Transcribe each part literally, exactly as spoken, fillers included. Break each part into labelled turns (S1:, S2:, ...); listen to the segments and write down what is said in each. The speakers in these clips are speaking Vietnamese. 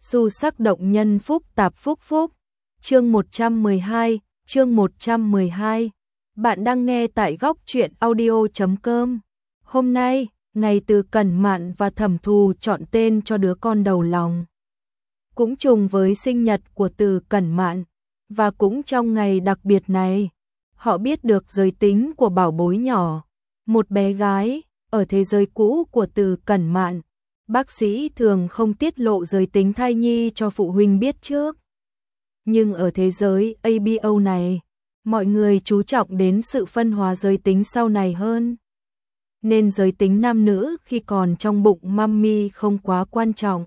S1: Xu sắc động nhân phúc tạp phúc phúc. Chương một trăm mười hai, chương một trăm mười hai. Bạn đang nghe tại góc truyện audio chấm com. Hôm nay, ngày Từ Cẩn Mạn và Thẩm Thù chọn tên cho đứa con đầu lòng. Cũng trùng với sinh nhật của Từ Cẩn Mạn, và cũng trong ngày đặc biệt này, họ biết được giới tính của bảo bối nhỏ, một bé gái. Ở thế giới cũ của Từ Cẩn Mạn, bác sĩ thường không tiết lộ giới tính thai nhi cho phụ huynh biết trước. Nhưng ở thế giới a bê o này, mọi người chú trọng đến sự phân hóa giới tính sau này hơn. Nên giới tính nam nữ khi còn trong bụng mummy không quá quan trọng.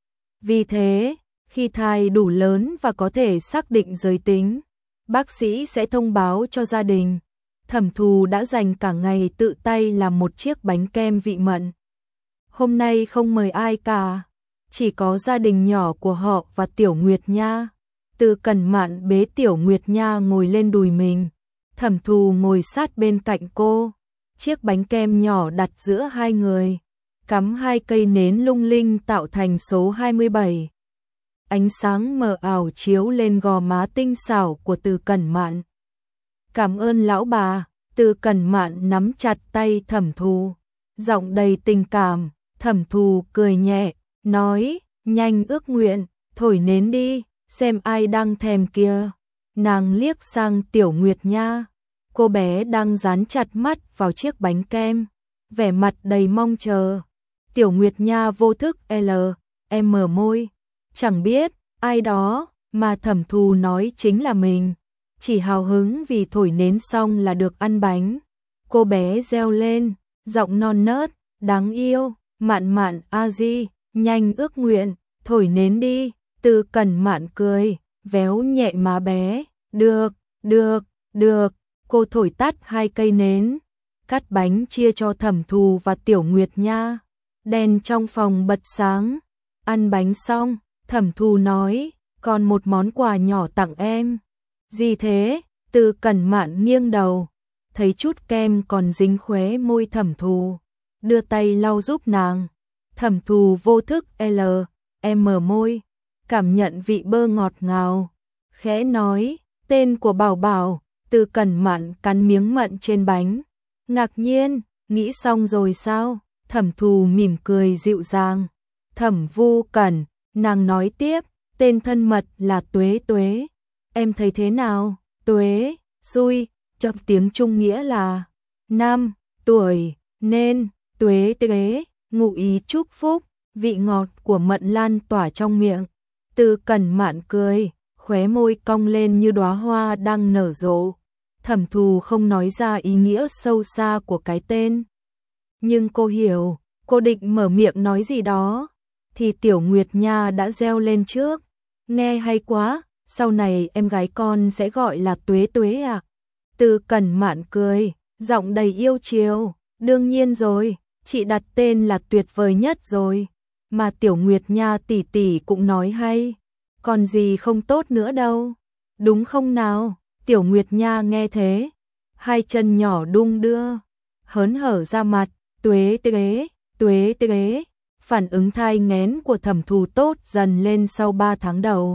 S1: Vì thế, khi thai đủ lớn và có thể xác định giới tính, bác sĩ sẽ thông báo cho gia đình. Thẩm Thù đã dành cả ngày tự tay làm một chiếc bánh kem vị mận. Hôm nay không mời ai cả, chỉ có gia đình nhỏ của họ và Tiểu Nguyệt Nha. Từ Cẩn Mạn bế Tiểu Nguyệt Nha ngồi lên đùi mình, Thẩm Thù ngồi sát bên cạnh cô. Chiếc bánh kem nhỏ đặt giữa hai người, cắm hai cây nến lung linh tạo thành số hai mươi bảy. Ánh sáng mờ ảo chiếu lên gò má tinh xảo của Từ Cẩn Mạn. Cảm ơn lão bà. Từ Cẩn Mạn nắm chặt tay Thẩm Thù, giọng đầy tình cảm. Thẩm Thù cười nhẹ, nói, nhanh ước nguyện, thổi nến đi, xem ai đang thèm kia. Nàng liếc sang Tiểu Nguyệt Nha, cô bé đang dán chặt mắt vào chiếc bánh kem, vẻ mặt đầy mong chờ. Tiểu Nguyệt Nha vô thức L, em mở môi, chẳng biết ai đó mà Thẩm Thù nói chính là mình. Chỉ hào hứng vì thổi nến xong là được ăn bánh. Cô bé reo lên, giọng non nớt, đáng yêu, Mạn Mạn a di, nhanh ước nguyện, thổi nến đi. Từ Cẩn Mạn cười, véo nhẹ má bé, được, được, được. Cô thổi tắt hai cây nến, cắt bánh chia cho Thẩm Thù và Tiểu Nguyệt Nha. Đèn trong phòng bật sáng. Ăn bánh xong, Thẩm Thù nói, còn một món quà nhỏ tặng em. Gì thế? Từ Cẩn Mạn nghiêng đầu, thấy chút kem còn dính khóe môi Thẩm Thù, đưa tay lau giúp nàng. Thẩm Thù vô thức L, em mở môi, cảm nhận vị bơ ngọt ngào, khẽ nói, tên của bảo bảo. Từ Cẩn Mạn cắn miếng mận trên bánh, ngạc nhiên, nghĩ xong rồi sao? Thẩm Thù mỉm cười dịu dàng. Thẩm Vu Cẩn, nàng nói tiếp, tên thân mật là Tuế Tuế. Em thấy thế nào? Tuế, xui, trong tiếng Trung nghĩa là năm tuổi, nên Tuế Tuế, ngụ ý chúc phúc. Vị ngọt của mận lan tỏa trong miệng. Từ Cẩn Mạn cười, khóe môi cong lên như đóa hoa đang nở rộ. Thẩm Thù không nói ra ý nghĩa sâu xa của cái tên, nhưng cô hiểu. Cô định mở miệng nói gì đó thì Tiểu Nguyệt Nha đã reo lên trước, nghe hay quá, sau này em gái con sẽ gọi là Tuế Tuế à? Từ Cẩn Mạn cười, giọng đầy yêu chiều, đương nhiên rồi, chị đặt tên là tuyệt vời nhất rồi, mà Tiểu Nguyệt Nha tỷ tỷ cũng nói hay, còn gì không tốt nữa đâu, đúng không nào? Tiểu Nguyệt Nha nghe thế, hai chân nhỏ đung đưa, hớn hở ra mặt. Tuế Tuế, Tuế Tuế. Phản ứng thai nghén của Thẩm Thù tốt dần lên sau ba tháng đầu.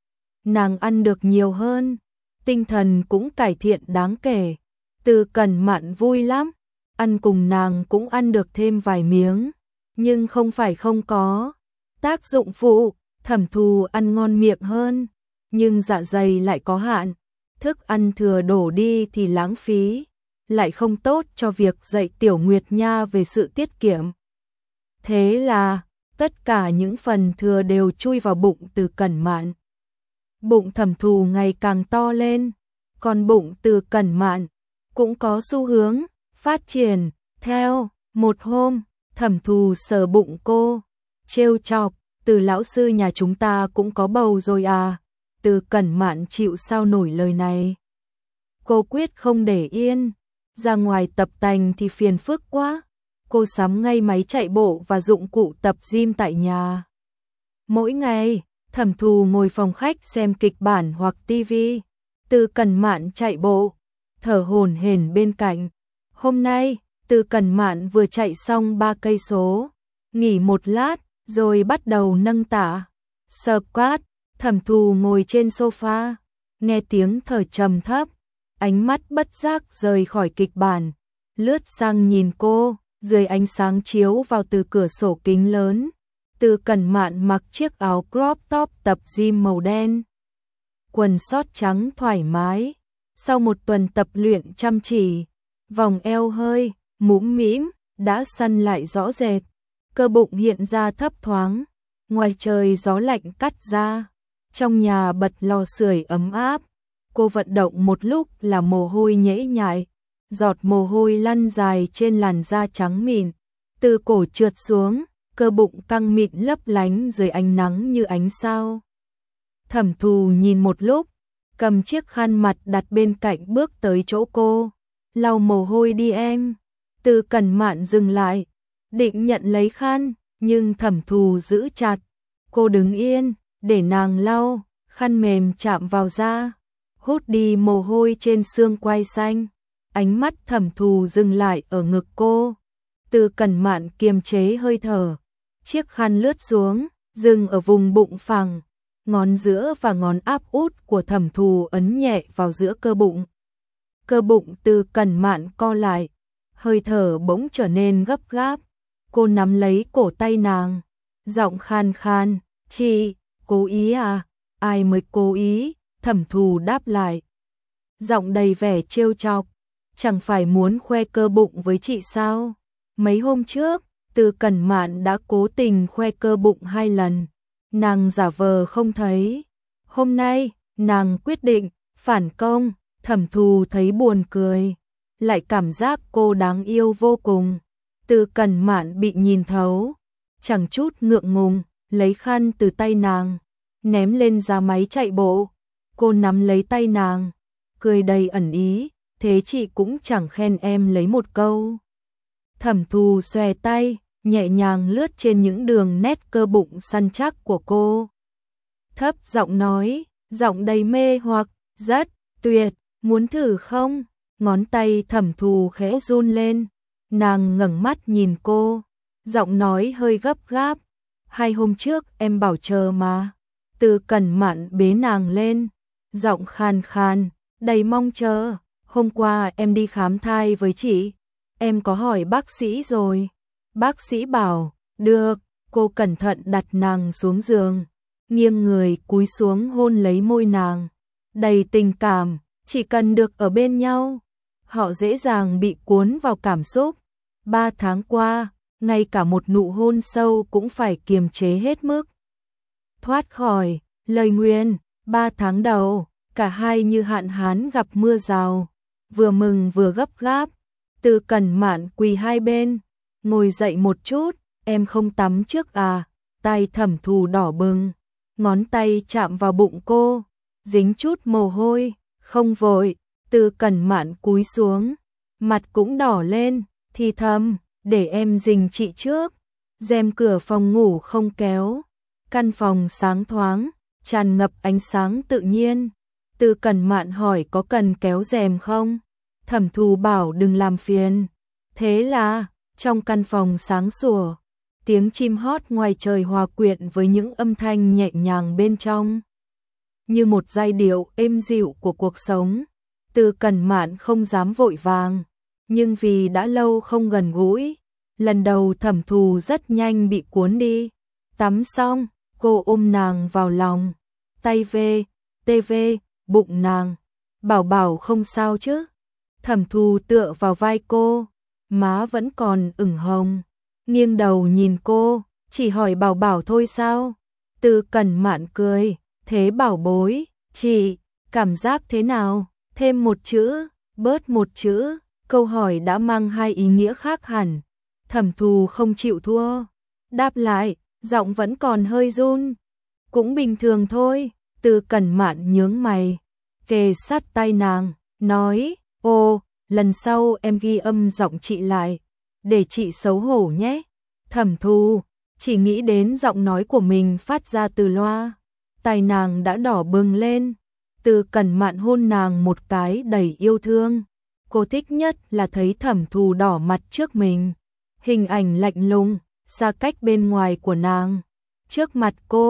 S1: Nàng ăn được nhiều hơn, tinh thần cũng cải thiện đáng kể. Từ Cẩn Mạn vui lắm, ăn cùng nàng cũng ăn được thêm vài miếng, nhưng không phải không có tác dụng phụ. Thẩm Thù ăn ngon miệng hơn, nhưng dạ dày lại có hạn, thức ăn thừa đổ đi thì lãng phí, lại không tốt cho việc dạy Tiểu Nguyệt Nha về sự tiết kiệm. Thế là tất cả những phần thừa đều chui vào bụng Từ Cẩn Mạn. Bụng Thẩm Thù ngày càng to lên, còn bụng Từ Cẩn Mạn cũng có xu hướng phát triển theo. Một hôm, Thẩm Thù sờ bụng cô, trêu chọc, Từ lão sư nhà chúng ta cũng có bầu rồi à? Từ Cẩn Mạn chịu sao nổi lời này. Cô quyết không để yên, ra ngoài tập tành thì phiền phức quá. Cô sắm ngay máy chạy bộ và dụng cụ tập gym tại nhà. Mỗi ngày, Thẩm Thù ngồi phòng khách xem kịch bản hoặc tivi, Từ Cẩn Mạn chạy bộ, thở hổn hển bên cạnh. Hôm nay, Từ Cẩn Mạn vừa chạy xong ba cây số, nghỉ một lát, rồi bắt đầu nâng tạ. Squat, Thẩm Thù ngồi trên sofa, nghe tiếng thở trầm thấp, ánh mắt bất giác rời khỏi kịch bản, lướt sang nhìn cô, dưới ánh sáng chiếu vào từ cửa sổ kính lớn. Từ Cẩn Mạn mặc chiếc áo crop top tập gym màu đen, quần short trắng thoải mái. Sau một tuần tập luyện chăm chỉ, vòng eo hơi mũm mĩm đã săn lại rõ rệt, cơ bụng hiện ra thấp thoáng. Ngoài trời gió lạnh cắt ra, trong nhà bật lò sưởi ấm áp. Cô vận động một lúc là mồ hôi nhễ nhại, giọt mồ hôi lăn dài trên làn da trắng mịn, từ cổ trượt xuống, cơ bụng căng mịn lấp lánh dưới ánh nắng như ánh sao. Thẩm Thù nhìn một lúc, cầm chiếc khăn mặt đặt bên cạnh bước tới chỗ cô. Lau mồ hôi đi em. Từ Cẩn Mạn dừng lại, định nhận lấy khăn, nhưng Thẩm Thù giữ chặt. Cô đứng yên, để nàng lau, khăn mềm chạm vào da, hút đi mồ hôi trên xương quai xanh. Ánh mắt Thẩm Thù dừng lại ở ngực cô. Từ Cẩn Mạn kiềm chế hơi thở, chiếc khăn lướt xuống, dừng ở vùng bụng phẳng. Ngón giữa và ngón áp út của Thẩm Thù ấn nhẹ vào giữa cơ bụng. Cơ bụng Từ Cẩn Mạn co lại, hơi thở bỗng trở nên gấp gáp. Cô nắm lấy cổ tay nàng, giọng khan khan, "Chị, cố ý à?" "Ai mới cố ý?" Thẩm Thù đáp lại, giọng đầy vẻ trêu chọc, "Chẳng phải muốn khoe cơ bụng với chị sao? Mấy hôm trước, Từ Cẩn Mạn đã cố tình khoe cơ bụng hai lần. Nàng giả vờ không thấy. Hôm nay, nàng quyết định phản công." Thẩm Thù thấy buồn cười, lại cảm giác cô đáng yêu vô cùng. Từ Cẩn Mạn bị nhìn thấu, chẳng chút ngượng ngùng, lấy khăn từ tay nàng, ném lên giá máy chạy bộ. Cô nắm lấy tay nàng, cười đầy ẩn ý, "Thế chị cũng chẳng khen em lấy một câu." Thẩm Thù xòe tay, nhẹ nhàng lướt trên những đường nét cơ bụng săn chắc của cô. Thấp giọng nói, giọng đầy mê hoặc, "Rất tuyệt, muốn thử không?" Ngón tay Thẩm Thù khẽ run lên, nàng ngẩng mắt nhìn cô, giọng nói hơi gấp gáp, "Hai hôm trước em bảo chờ mà." Từ Cẩn Mạn bế nàng lên, giọng khàn khàn, đầy mong chờ, "Hôm qua em đi khám thai với chị, em có hỏi bác sĩ rồi. Bác sĩ bảo, được." Cô cẩn thận đặt nàng xuống giường, nghiêng người cúi xuống hôn lấy môi nàng, đầy tình cảm, chỉ cần được ở bên nhau, họ dễ dàng bị cuốn vào cảm xúc. Ba tháng qua, ngay cả một nụ hôn sâu cũng phải kiềm chế hết mức. Thoát khỏi lời nguyền, ba tháng đầu, cả hai như hạn hán gặp mưa rào, vừa mừng vừa gấp gáp. Từ Cẩn Mạn quỳ hai bên, "Ngồi dậy một chút, em không tắm trước à?" Tay Thẩm Thù đỏ bừng, ngón tay chạm vào bụng cô, dính chút mồ hôi, "Không vội." Từ Cẩn Mạn cúi xuống, mặt cũng đỏ lên, thì thầm, "Để em dình chị trước." Rèm cửa phòng ngủ không kéo, căn phòng sáng thoáng, tràn ngập ánh sáng tự nhiên. Từ Cẩn Mạn hỏi có cần kéo rèm không? Thẩm Thù bảo đừng làm phiền. Thế là, trong căn phòng sáng sủa, tiếng chim hót ngoài trời hòa quyện với những âm thanh nhẹ nhàng bên trong, như một giai điệu êm dịu của cuộc sống. Từ Cẩn Mạn không dám vội vàng, nhưng vì đã lâu không gần gũi, lần đầu Thẩm Thù rất nhanh bị cuốn đi. Tắm xong, cô ôm nàng vào lòng, tay về, tê về, bụng nàng, "Bảo Bảo không sao chứ?" Thẩm Thù tựa vào vai cô, má vẫn còn ửng hồng, nghiêng đầu nhìn cô, "Chỉ hỏi Bảo Bảo thôi sao?" Từ Cẩn Mạn cười, "Thế bảo bối, chị, cảm giác thế nào?" Thêm một chữ, bớt một chữ, câu hỏi đã mang hai ý nghĩa khác hẳn. Thẩm Thù không chịu thua, đáp lại, giọng vẫn còn hơi run, "Cũng bình thường thôi." Từ Cẩn Mạn nhướng mày, kề sát tay nàng, nói, "Ô, lần sau em ghi âm giọng chị lại, để chị xấu hổ nhé." Thẩm Thù chỉ nghĩ đến giọng nói của mình phát ra từ loa, tay nàng đã đỏ bừng lên. Từ Cẩn Mạn hôn nàng một cái đầy yêu thương. Cô thích nhất là thấy Thẩm Thù đỏ mặt trước mình, hình ảnh lạnh lùng, xa cách bên ngoài của nàng. Trước mặt cô,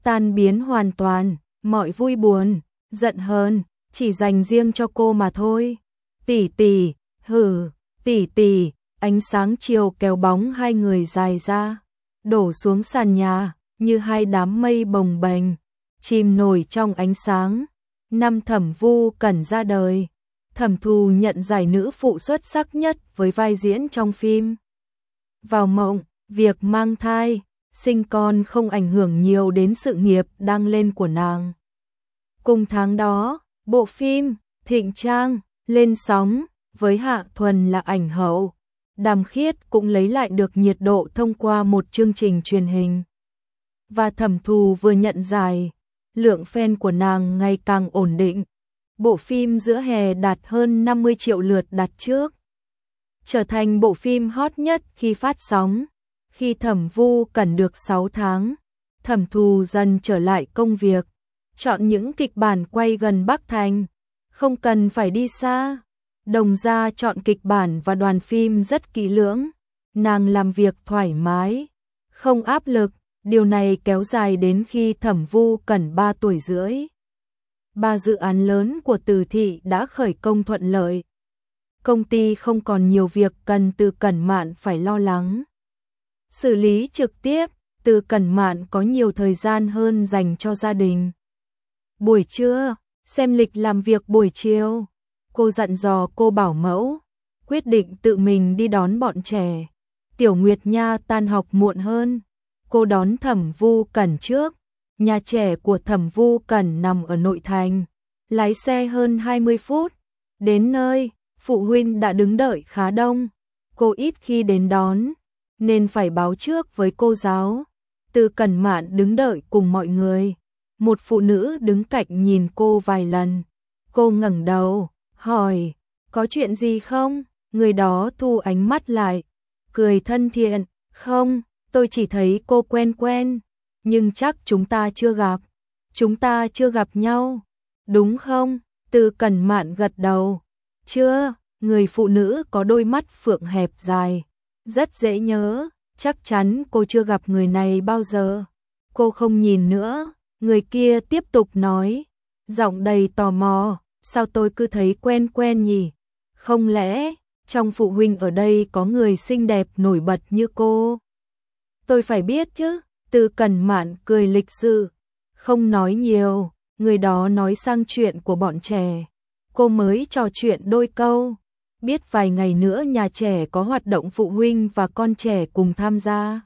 S1: tan biến hoàn toàn, mọi vui buồn, giận hờn, chỉ dành riêng cho cô mà thôi. Tỷ tỷ, hừ, tỷ tỷ, ánh sáng chiều kéo bóng hai người dài ra, đổ xuống sàn nhà, như hai đám mây bồng bềnh, chìm nổi trong ánh sáng. Năm Thẩm Vu Cẩn ra đời, Thẩm Thù nhận giải nữ phụ xuất sắc nhất với vai diễn trong phim. Vào mộng, việc mang thai, sinh con không ảnh hưởng nhiều đến sự nghiệp đang lên của nàng. Cùng tháng đó, bộ phim Thịnh Trang lên sóng với Hạ Thuần là ảnh hậu. Đàm Khiết cũng lấy lại được nhiệt độ thông qua một chương trình truyền hình. Và Thẩm Thù vừa nhận giải, lượng fan của nàng ngày càng ổn định. Bộ phim giữa hè đạt hơn năm mươi triệu lượt đặt trước, trở thành bộ phim hot nhất khi phát sóng. Khi Thẩm Vu Cẩn được sáu tháng, Thẩm Thù dần trở lại công việc, chọn những kịch bản quay gần Bắc Thành, không cần phải đi xa. Đồng gia chọn kịch bản và đoàn phim rất kỹ lưỡng, nàng làm việc thoải mái, không áp lực. Điều này kéo dài đến khi Thẩm Vu Cẩn ba tuổi rưỡi. Ba dự án lớn của Từ Thị đã khởi công thuận lợi. Công ty không còn nhiều việc cần Từ Cẩn Mạn phải lo lắng xử lý trực tiếp. Từ Cẩn Mạn có nhiều thời gian hơn dành cho gia đình. Buổi trưa, xem lịch làm việc buổi chiều, cô dặn dò cô bảo mẫu, quyết định tự mình đi đón bọn trẻ. Tiểu Nguyệt Nha tan học muộn hơn, cô đón Thẩm Vu Cẩn trước. Nhà trẻ của Thẩm Vu Cẩn nằm ở nội thành, lái xe hơn hai mươi phút. Đến nơi, phụ huynh đã đứng đợi khá đông. Cô ít khi đến đón, nên phải báo trước với cô giáo. Từ Cẩn Mạn đứng đợi cùng mọi người. Một phụ nữ đứng cạnh nhìn cô vài lần. Cô ngẩng đầu, hỏi, có chuyện gì không? Người đó thu ánh mắt lại, cười thân thiện, không, tôi chỉ thấy cô quen quen, nhưng chắc chúng ta chưa gặp. Chúng ta chưa gặp nhau, đúng không? Từ Cẩn Mạn gật đầu. Chưa, người phụ nữ có đôi mắt phượng hẹp dài, rất dễ nhớ, chắc chắn cô chưa gặp người này bao giờ. Cô không nhìn nữa, người kia tiếp tục nói, giọng đầy tò mò, sao tôi cứ thấy quen quen nhỉ? Không lẽ trong phụ huynh ở đây có người xinh đẹp nổi bật như cô? Tôi phải biết chứ. Từ Cẩn Mạn cười lịch sự, không nói nhiều. Người đó nói sang chuyện của bọn trẻ. Cô mới trò chuyện đôi câu, biết vài ngày nữa nhà trẻ có hoạt động phụ huynh và con trẻ cùng tham gia.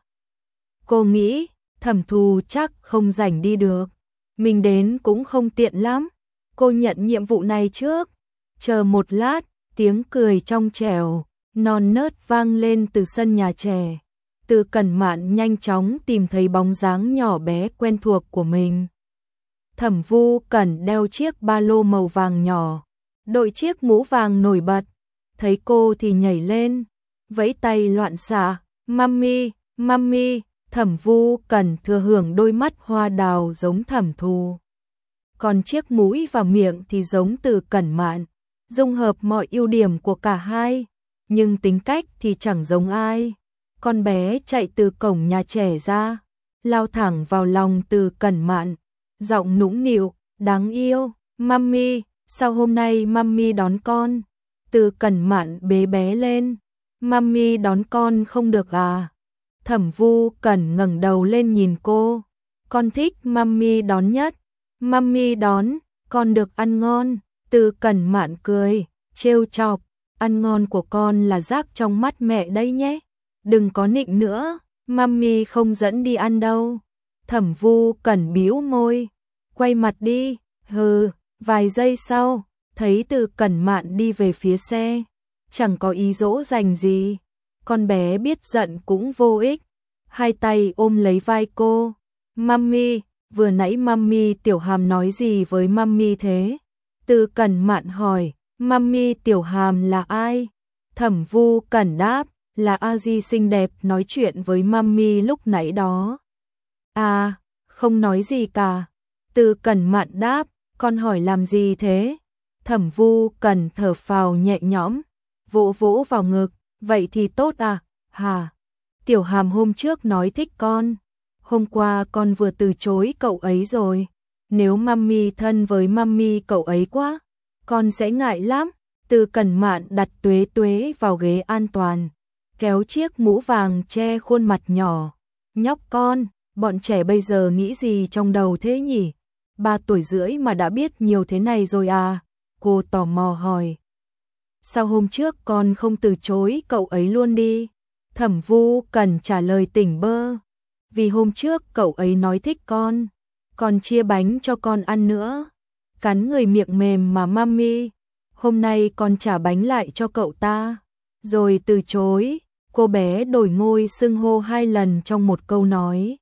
S1: Cô nghĩ Thẩm Thù chắc không rảnh đi được, mình đến cũng không tiện lắm. Cô nhận nhiệm vụ này trước. Chờ một lát, tiếng cười trong trẻo, non nớt vang lên từ sân nhà trẻ. Từ Cẩn Mạn nhanh chóng tìm thấy bóng dáng nhỏ bé quen thuộc của mình. Thẩm Vu Cẩn đeo chiếc ba lô màu vàng nhỏ, đội chiếc mũ vàng nổi bật. Thấy cô thì nhảy lên, vẫy tay loạn xạ, mami, mami. Thẩm Vu Cẩn thừa hưởng đôi mắt hoa đào giống Thẩm Thù, còn chiếc mũi và miệng thì giống Từ Cẩn Mạn, dung hợp mọi ưu điểm của cả hai, nhưng tính cách thì chẳng giống ai. Con bé chạy từ cổng nhà trẻ ra, lao thẳng vào lòng Từ Cẩn Mạn, giọng nũng nịu, đáng yêu, mami, sao hôm nay mami đón con? Từ Cẩn Mạn bế bé lên, mami đón con không được à? Thẩm Vu Cẩn ngẩng đầu lên nhìn cô, con thích mami đón nhất, mami đón, con được ăn ngon. Từ Cẩn Mạn cười, trêu chọc, ăn ngon của con là rác trong mắt mẹ đấy nhé. Đừng có nịnh nữa, mami không dẫn đi ăn đâu. Thẩm Vu Cẩn bĩu môi, quay mặt đi. Hừ. Vài giây sau, thấy Từ Cẩn Mạn đi về phía xe, chẳng có ý dỗ dành gì. Con bé biết giận cũng vô ích, hai tay ôm lấy vai cô. Mami, vừa nãy mami Tiểu Hàm nói gì với mami thế? Từ Cẩn Mạn hỏi. Mami Tiểu Hàm là ai? Thẩm Vu Cẩn đáp, là a di xinh đẹp nói chuyện với mami lúc nãy đó. À, không nói gì cả. Từ Cẩn Mạn đáp, con hỏi làm gì thế? Thẩm Vu Cẩn thở phào nhẹ nhõm, vỗ vỗ vào ngực, vậy thì tốt à? Hả? Tiểu Hàm hôm trước nói thích con, hôm qua con vừa từ chối cậu ấy rồi. Nếu mami thân với mami cậu ấy quá, con sẽ ngại lắm. Từ Cẩn Mạn đặt Tuế Tuế vào ghế an toàn, kéo chiếc mũ vàng che khuôn mặt nhỏ. Nhóc con, bọn trẻ bây giờ nghĩ gì trong đầu thế nhỉ? Ba tuổi rưỡi mà đã biết nhiều thế này rồi à? Cô tò mò hỏi. Sao hôm trước con không từ chối cậu ấy luôn đi? Thẩm Vu Cần trả lời tỉnh bơ. Vì hôm trước cậu ấy nói thích con, còn chia bánh cho con ăn nữa. Cắn người miệng mềm mà mami. Hôm nay con trả bánh lại cho cậu ta. Rồi từ chối. Cô bé đổi ngôi xưng hô hai lần trong một câu nói.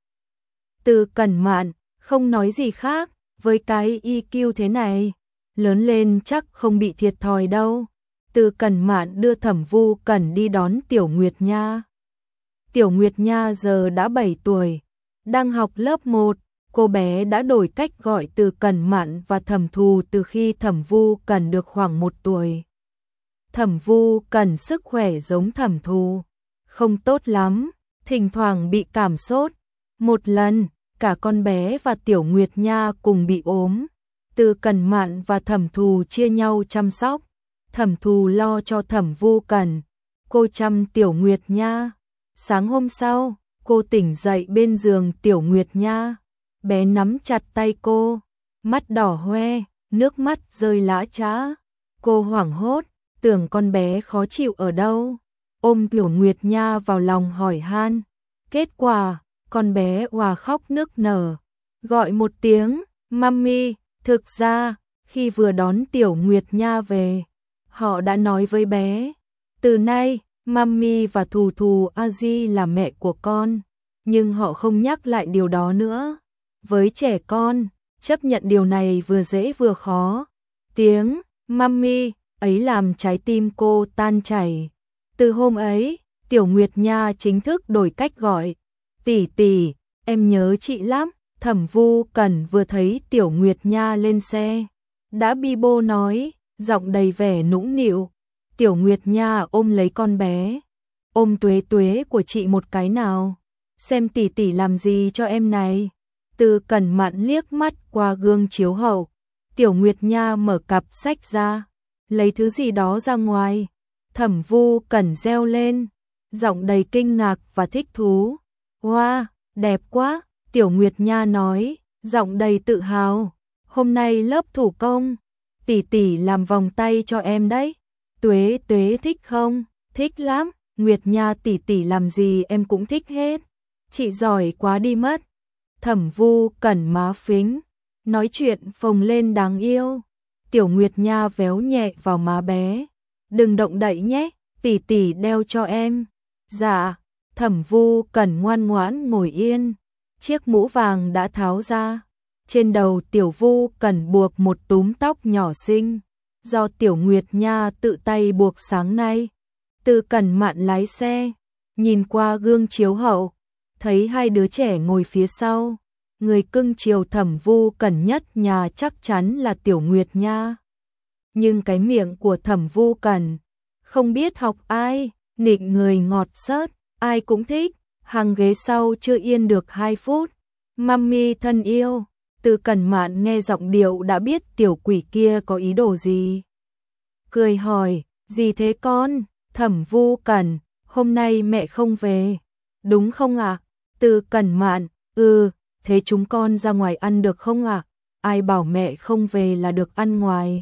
S1: Từ Cẩn Mạn không nói gì khác. Với cái i kiu thế này, lớn lên chắc không bị thiệt thòi đâu. Từ Cẩn Mạn đưa Thẩm Vu Cần đi đón Tiểu Nguyệt Nha. Tiểu Nguyệt Nha giờ đã bảy tuổi, đang học lớp một. Cô bé đã đổi cách gọi Từ Cẩn Mạn và Thẩm Thù từ khi Thẩm Vu Cần được khoảng một tuổi. Thẩm Vu Cần sức khỏe giống Thẩm Thù, không tốt lắm, thỉnh thoảng bị cảm sốt. Một lần, cả con bé và Tiểu Nguyệt Nha cùng bị ốm. Từ Cẩn Mạn và Thẩm Thù chia nhau chăm sóc. Thẩm Thù lo cho Thẩm Vu Cần, cô chăm Tiểu Nguyệt Nha. Sáng hôm sau, cô tỉnh dậy bên giường Tiểu Nguyệt Nha. Bé nắm chặt tay cô, mắt đỏ hoe, nước mắt rơi lã chã. Cô hoảng hốt, tưởng con bé khó chịu ở đâu. Ôm Tiểu Nguyệt Nha vào lòng hỏi han. Kết quả, con bé òa khóc nức nở, gọi một tiếng, mami. Thực ra, khi vừa đón Tiểu Nguyệt Nha về, họ đã nói với bé, từ nay, mami và Thù Thù Aji là mẹ của con, nhưng họ không nhắc lại điều đó nữa. Với trẻ con, chấp nhận điều này vừa dễ vừa khó. Tiếng mami ấy làm trái tim cô tan chảy. Từ hôm ấy, Tiểu Nguyệt Nha chính thức đổi cách gọi. Tỷ tỷ, em nhớ chị lắm. Thẩm Vu Cần vừa thấy Tiểu Nguyệt Nha lên xe, đã bi bô nói, giọng đầy vẻ nũng nịu. Tiểu Nguyệt Nha ôm lấy con bé, ôm Tuế Tuế của chị một cái nào, xem tỷ tỷ làm gì cho em này. Từ Cẩn Mạn liếc mắt qua gương chiếu hậu, Tiểu Nguyệt Nha mở cặp sách ra, lấy thứ gì đó ra ngoài. Thẩm Vu Cần reo lên, giọng đầy kinh ngạc và thích thú. Wow, đẹp quá. Tiểu Nguyệt Nha nói, giọng đầy tự hào. Hôm nay lớp thủ công, tỷ tỷ làm vòng tay cho em đấy. Tuế Tuế thích không? Thích lắm. Nguyệt Nha tỷ tỷ làm gì em cũng thích hết. Chị giỏi quá đi mất. Thẩm Vu Cần má phính, nói chuyện phồng lên đáng yêu. Tiểu Nguyệt Nha véo nhẹ vào má bé. Đừng động đậy nhé, tỷ tỷ đeo cho em. Dạ. Thẩm Vu Cần ngoan ngoãn ngồi yên. Chiếc mũ vàng đã tháo ra. Trên đầu Tiểu Vu Cần buộc một túm tóc nhỏ xinh, do Tiểu Nguyệt Nha tự tay buộc sáng nay. Từ Cẩn Mạn lái xe, nhìn qua gương chiếu hậu, thấy hai đứa trẻ ngồi phía sau. Người cưng chiều Thẩm Vu Cần nhất nhà chắc chắn là Tiểu Nguyệt Nha. Nhưng cái miệng của Thẩm Vu Cần, không biết học ai, nịnh người ngọt xớt, ai cũng thích. Hàng ghế sau chưa yên được hai phút. Mami thân yêu, Từ Cẩn Mạn nghe giọng điệu đã biết tiểu quỷ kia có ý đồ gì. Cười hỏi, gì thế con? Thẩm Vu Cần, hôm nay mẹ không về, đúng không ạ? À? Từ Cẩn Mạn, ừ, thế chúng con ra ngoài ăn được không ạ? À? Ai bảo mẹ không về là được ăn ngoài?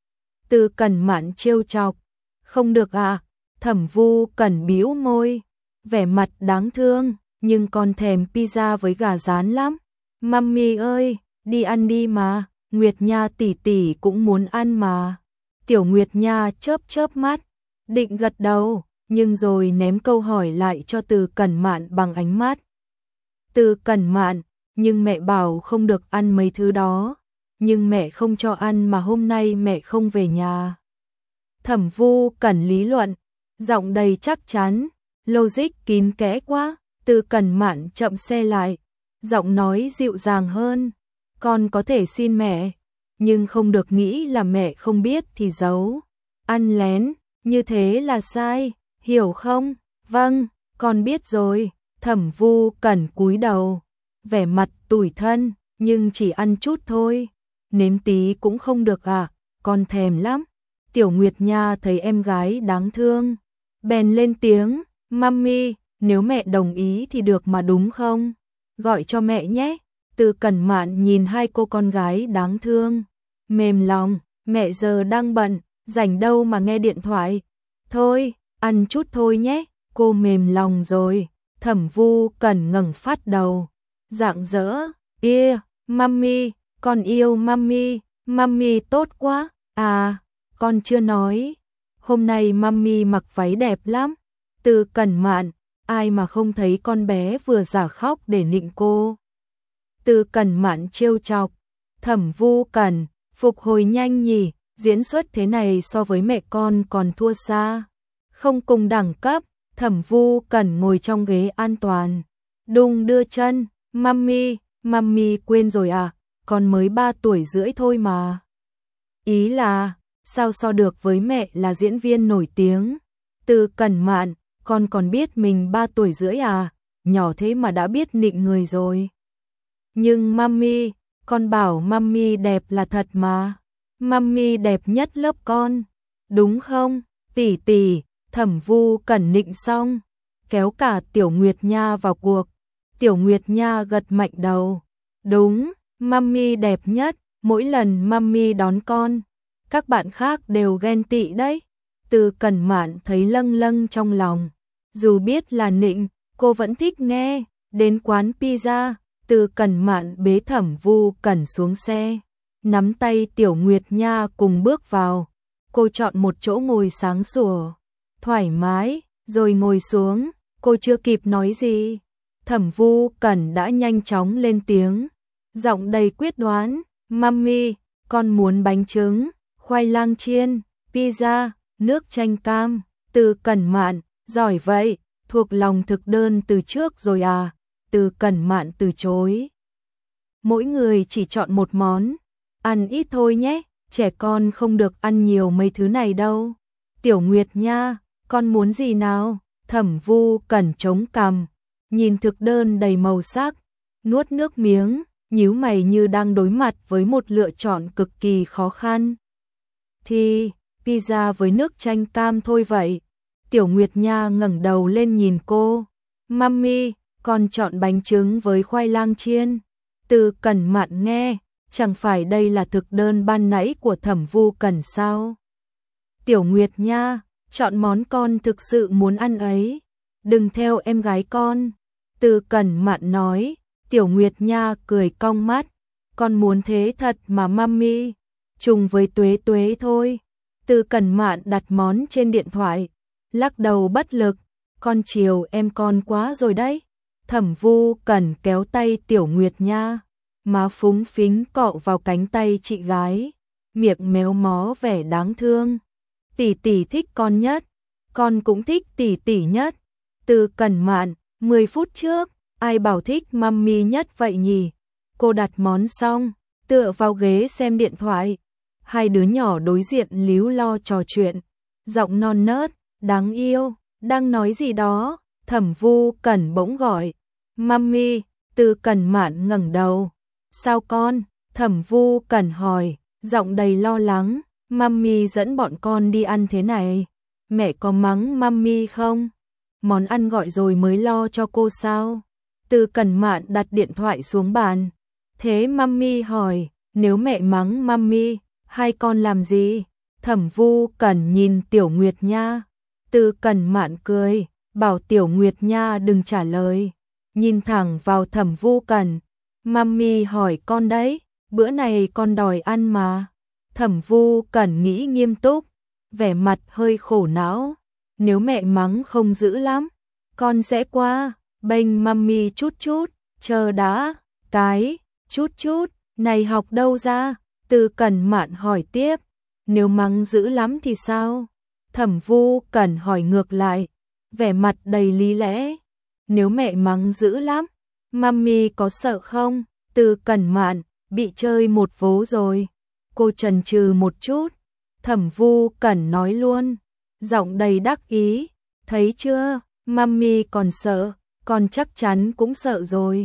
S1: Từ Cẩn Mạn trêu chọc, không được ạ. À? Thẩm Vu Cần bĩu môi, vẻ mặt đáng thương, nhưng con thèm pizza với gà rán lắm. Mami ơi, đi ăn đi mà, Nguyệt Nha tỷ tỷ cũng muốn ăn mà. Tiểu Nguyệt Nha chớp chớp mắt, định gật đầu, nhưng rồi ném câu hỏi lại cho Từ Cẩn Mạn bằng ánh mắt. Từ Cẩn Mạn, nhưng mẹ bảo không được ăn mấy thứ đó, nhưng mẹ không cho ăn mà hôm nay mẹ không về nhà. Thẩm Vu Cần lý luận, giọng đầy chắc chắn, logic kín kẽ quá. Từ Cẩn Mạn chậm xe lại, giọng nói dịu dàng hơn, con có thể xin mẹ, nhưng không được nghĩ là mẹ không biết thì giấu, ăn lén, như thế là sai, hiểu không? Vâng, con biết rồi. Thẩm Vu Cần cúi đầu, vẻ mặt tủi thân, nhưng chỉ ăn chút thôi. Nếm tí cũng không được à, con thèm lắm. Tiểu Nguyệt Nha thấy em gái đáng thương, bèn lên tiếng, Mami, nếu mẹ đồng ý thì được mà đúng không? Gọi cho mẹ nhé. Từ Cẩn Mạn nhìn hai cô con gái đáng thương, mềm lòng, mẹ giờ đang bận, rảnh đâu mà nghe điện thoại. Thôi, ăn chút thôi nhé, cô mềm lòng rồi. Thẩm Vu Cẩn ngẩng phát đầu, rạng rỡ, "Ia, Mami, con yêu Mami, Mami tốt quá." "À, con chưa nói, hôm nay Mami mặc váy đẹp lắm." Từ Cẩn Mạn, ai mà không thấy con bé vừa giả khóc để nịnh cô. Từ Cẩn Mạn trêu chọc, Thẩm Vu Cẩn, phục hồi nhanh nhỉ, diễn xuất thế này so với mẹ con còn thua xa. Không cùng đẳng cấp. Thẩm Vu Cẩn ngồi trong ghế an toàn, đung đưa chân, Mami, Mami quên rồi à, con mới ba tuổi rưỡi thôi mà. Ý là, sao so được với mẹ là diễn viên nổi tiếng. Từ Cẩn Mạn, con còn biết mình ba tuổi rưỡi à, nhỏ thế mà đã biết nịnh người rồi. Nhưng Mami, con bảo Mami đẹp là thật mà. Mami đẹp nhất lớp con, đúng không, tỷ tỷ? Thẩm Vu Cẩn nịnh xong, kéo cả Tiểu Nguyệt Nha vào cuộc. Tiểu Nguyệt Nha gật mạnh đầu. Đúng, Mami đẹp nhất, mỗi lần Mami đón con, các bạn khác đều ghen tị đấy. Từ Cẩn Mạn thấy lâng lâng trong lòng. Dù biết là nịnh, cô vẫn thích nghe. Đến quán pizza, Từ Cẩn Mạn bế Thẩm Vu Cẩn xuống xe, nắm tay Tiểu Nguyệt Nha cùng bước vào. Cô chọn một chỗ ngồi sáng sủa, thoải mái, rồi ngồi xuống. Cô chưa kịp nói gì, Thẩm Vu Cẩn đã nhanh chóng lên tiếng, giọng đầy quyết đoán, Mami, con muốn bánh trứng, khoai lang chiên, pizza, nước chanh cam. Từ Cẩn Mạn, giỏi vậy, thuộc lòng thực đơn từ trước rồi à? Từ Cẩn Mạn từ chối. Mỗi người chỉ chọn một món, ăn ít thôi nhé, trẻ con không được ăn nhiều mấy thứ này đâu. Tiểu Nguyệt Nha, con muốn gì nào? Thẩm Vu Cẩn chống cằm, nhìn thực đơn đầy màu sắc, nuốt nước miếng, nhíu mày như đang đối mặt với một lựa chọn cực kỳ khó khăn. Thì, pizza với nước chanh cam thôi vậy. Tiểu Nguyệt Nha ngẩng đầu lên nhìn cô. Mami, con chọn bánh trứng với khoai lang chiên. Từ Cẩn Mạn nghe, chẳng phải đây là thực đơn ban nãy của Thẩm Vu Cẩn sao? Tiểu Nguyệt Nha, chọn món con thực sự muốn ăn ấy, đừng theo em gái con. Từ Cẩn Mạn nói. Tiểu Nguyệt Nha cười cong mắt, con muốn thế thật mà Mami, trùng với Tuế Tuế thôi. Từ Cẩn Mạn đặt món trên điện thoại, lắc đầu bất lực, con chiều em con quá rồi đấy. Thẩm Vu Cẩn kéo tay Tiểu Nguyệt Nha, má phúng phính cọ vào cánh tay chị gái, miệng méo mó vẻ đáng thương. Tỷ tỷ thích con nhất, con cũng thích tỷ tỷ nhất. Từ Cẩn Mạn, mười phút trước, ai bảo thích Mami nhất vậy nhỉ? Cô đặt món xong, tựa vào ghế xem điện thoại. Hai đứa nhỏ đối diện líu lo trò chuyện, giọng non nớt, đáng yêu, đang nói gì đó. Thẩm Vu Cẩn bỗng gọi, Mami. Từ Cẩn Mạn ngẩng đầu, sao con? Thẩm Vu Cẩn hỏi, giọng đầy lo lắng. Mami dẫn bọn con đi ăn thế này, mẹ có mắng Mami không? Món ăn gọi rồi mới lo cho cô sao? Từ Cẩn Mạn đặt điện thoại xuống bàn. Thế Mami hỏi, nếu mẹ mắng Mami, hai con làm gì? Thẩm Vu Cẩn nhìn Tiểu Nguyệt Nha. Từ Cẩn Mạn cười, bảo Tiểu Nguyệt Nha đừng trả lời, nhìn thẳng vào Thẩm Vu Cẩn. Mami hỏi con đấy, bữa này con đòi ăn mà. Thẩm Vu Cẩn nghĩ nghiêm túc, vẻ mặt hơi khổ não. Nếu mẹ mắng không dữ lắm, con sẽ qua bênh Mami chút chút, chờ đã. Cái chút chút này học đâu ra? Từ Cẩn Mạn hỏi tiếp. Nếu mắng dữ lắm thì sao? Thẩm Vu Cẩn hỏi ngược lại, vẻ mặt đầy lý lẽ. Nếu mẹ mắng dữ lắm, Mami có sợ không? Từ Cẩn Mạn, bị chơi một vố rồi. Cô chần chừ một chút. Thẩm Vu Cẩn nói luôn, giọng đầy đắc ý, thấy chưa, Mami còn sợ, con chắc chắn cũng sợ rồi.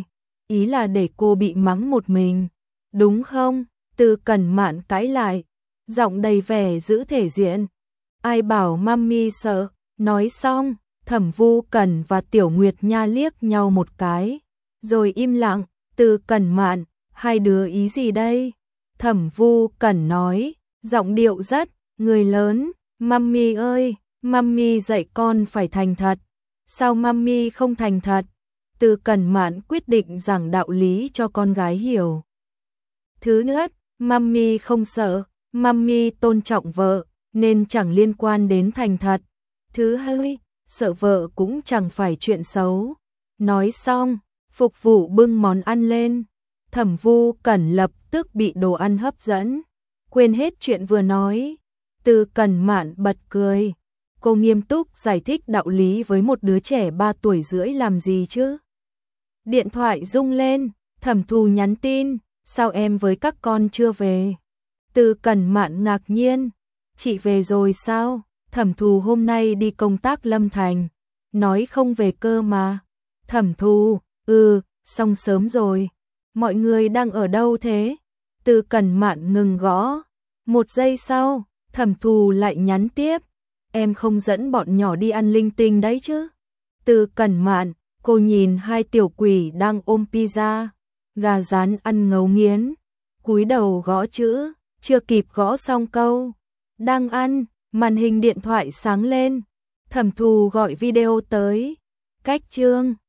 S1: ý là để cô bị mắng một mình, đúng không? Từ Cẩn Mạn cãi lại, giọng đầy vẻ giữ thể diện. Ai bảo mami sợ, nói xong, Thẩm Vu Cẩn và Tiểu Nguyệt Nha liếc nhau một cái, rồi im lặng. Từ Cẩn Mạn, hai đứa ý gì đây? Thẩm Vu Cẩn nói, giọng điệu rất người lớn, mami ơi, mami dạy con phải thành thật. Sao mami không thành thật? Từ Cẩn Mạn quyết định giảng đạo lý cho con gái hiểu. Thứ nhất, mami không sợ, mami tôn trọng vợ, nên chẳng liên quan đến thành thật. Thứ hai, sợ vợ cũng chẳng phải chuyện xấu. Nói xong, phục vụ bưng món ăn lên. Thẩm Vu Cẩn lập tức bị đồ ăn hấp dẫn, quên hết chuyện vừa nói. Từ Cẩn Mạn bật cười. Cô nghiêm túc giải thích đạo lý với một đứa trẻ ba tuổi rưỡi làm gì chứ? Điện thoại rung lên, Thẩm Thù nhắn tin, sao em với các con chưa về? Từ Cẩn Mạn ngạc nhiên, chị về rồi sao? Thẩm Thù hôm nay đi công tác Lâm Thành, nói không về cơ mà. Thẩm Thù, ừ, xong sớm rồi. Mọi người đang ở đâu thế? Từ Cẩn Mạn ngừng gõ. Một giây sau, Thẩm Thù lại nhắn tiếp, em không dẫn bọn nhỏ đi ăn linh tinh đấy chứ? Từ Cẩn Mạn, cô nhìn hai tiểu quỷ đang ôm pizza, gà rán ăn ngấu nghiến, cúi đầu gõ chữ, chưa kịp gõ xong câu đang ăn, màn hình điện thoại sáng lên. Thẩm Thù gọi video tới. Cách chương